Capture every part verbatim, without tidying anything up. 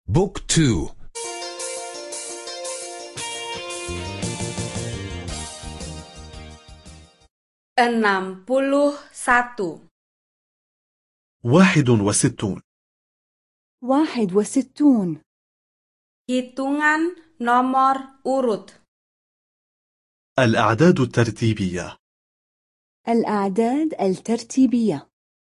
بوك تو. enam puluh satu. واحد وستون. واحد وستون. Hitungan nomor urut. الأعداد الترتيبية. الأعداد الترتيبية.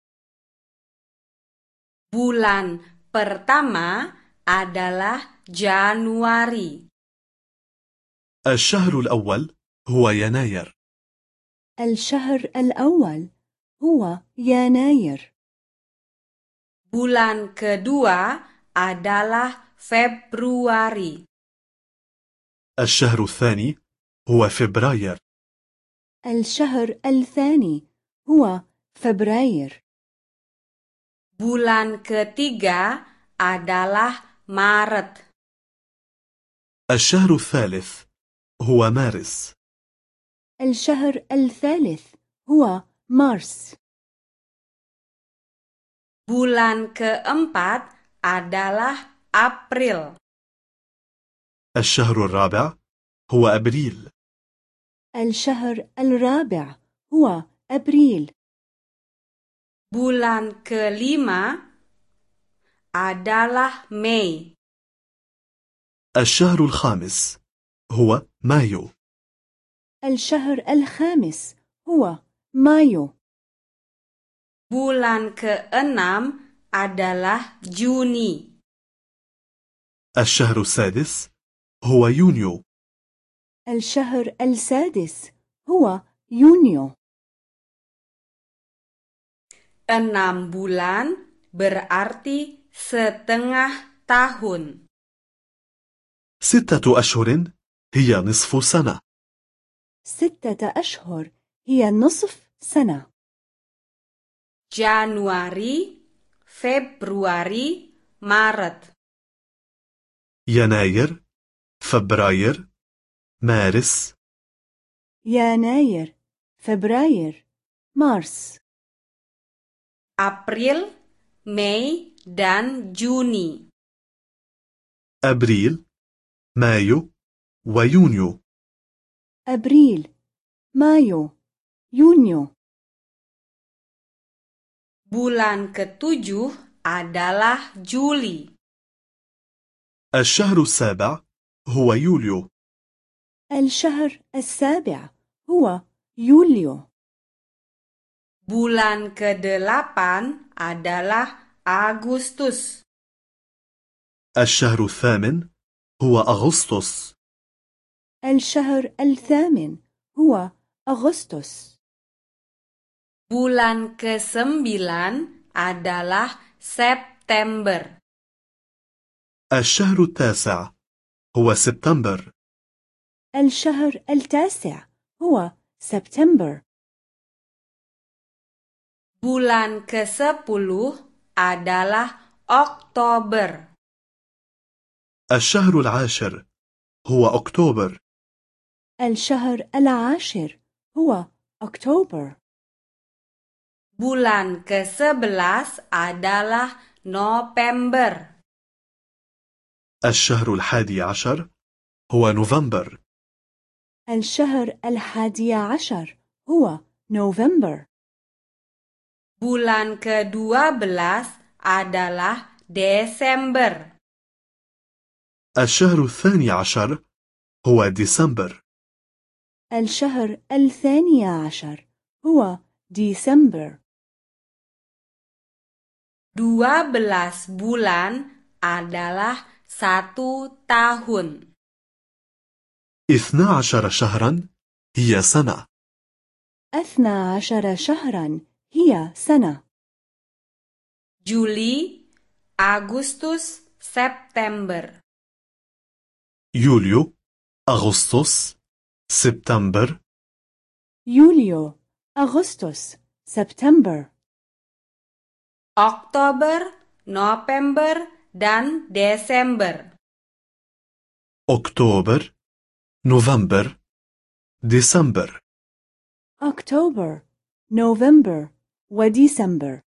Bulan pertama adalah Januari. الشهر الأول هو يناير. الشهر الأول هو يناير. Bulan kedua adalah Februari. الشهر الثاني هو فبراير. الشهر الثاني هو فبراير. Bulan ketiga adalah Maret. الشهر الثالث هو مارس. الشهر الثالث هو مارس. Bulan keempat adalah April. الشهر الرابع هو أبريل. الشهر الرابع هو أبريل. Bulan kelima adalah Mei. الشهر الخامس هو مايو. الشهر الخامس هو مايو. Bulan keenam adalah Juni. الشهر السادس هو يونيو. الشهر السادس هو يونيو. Enam bulan berarti setengah tahun. ستة أشهر هي نصف سنة. ستة أشهر هي نصف سنة. Januari, Februari, Maret. يناير، فبراير، مارس. يناير، فبراير، مارس. April, Mei, dan Juni. أبريل، مايو، ويونيو. أبريل، مايو، يونيو. Bulan ketujuh adalah Juli. الشهر السابع هو يوليو. الشهر السابع هو يوليو. Bulan kedelapan adalah Agustus. الشهر الثامن هو أغسطس. الشهر الثامن هو أغسطس. Bulan kesembilan adalah September. الشهر التاسع هو سبتمبر. الشهر التاسع هو سبتمبر. Bulan kesepuluh adalah Oktober. الشهر العاشر هو أكتوبر. الشهر العاشر هو أكتوبر. Bulan kesebelas adalah November. الشهر الحادي عشر هو نوفمبر. الشهر الحادي عشر هو نوفمبر. Bulan kedua belas adalah Desember. الشهر الثاني عشر هو ديسمبر. الشهر الثاني عشر هو ديسمبر. Dua belas bulan adalah satu tahun. اثنا عشر شهرا هي سنة. اثنا عشر شهرا هي سنة. Juli, Agustus, September. يوليو، أغسطس، سبتمبر. يوليو، أغسطس، سبتمبر. Oktober, November, dan Desember. أكتوبر، نوفمبر، ديسمبر. أكتوبر، نوفمبر وديسمبر.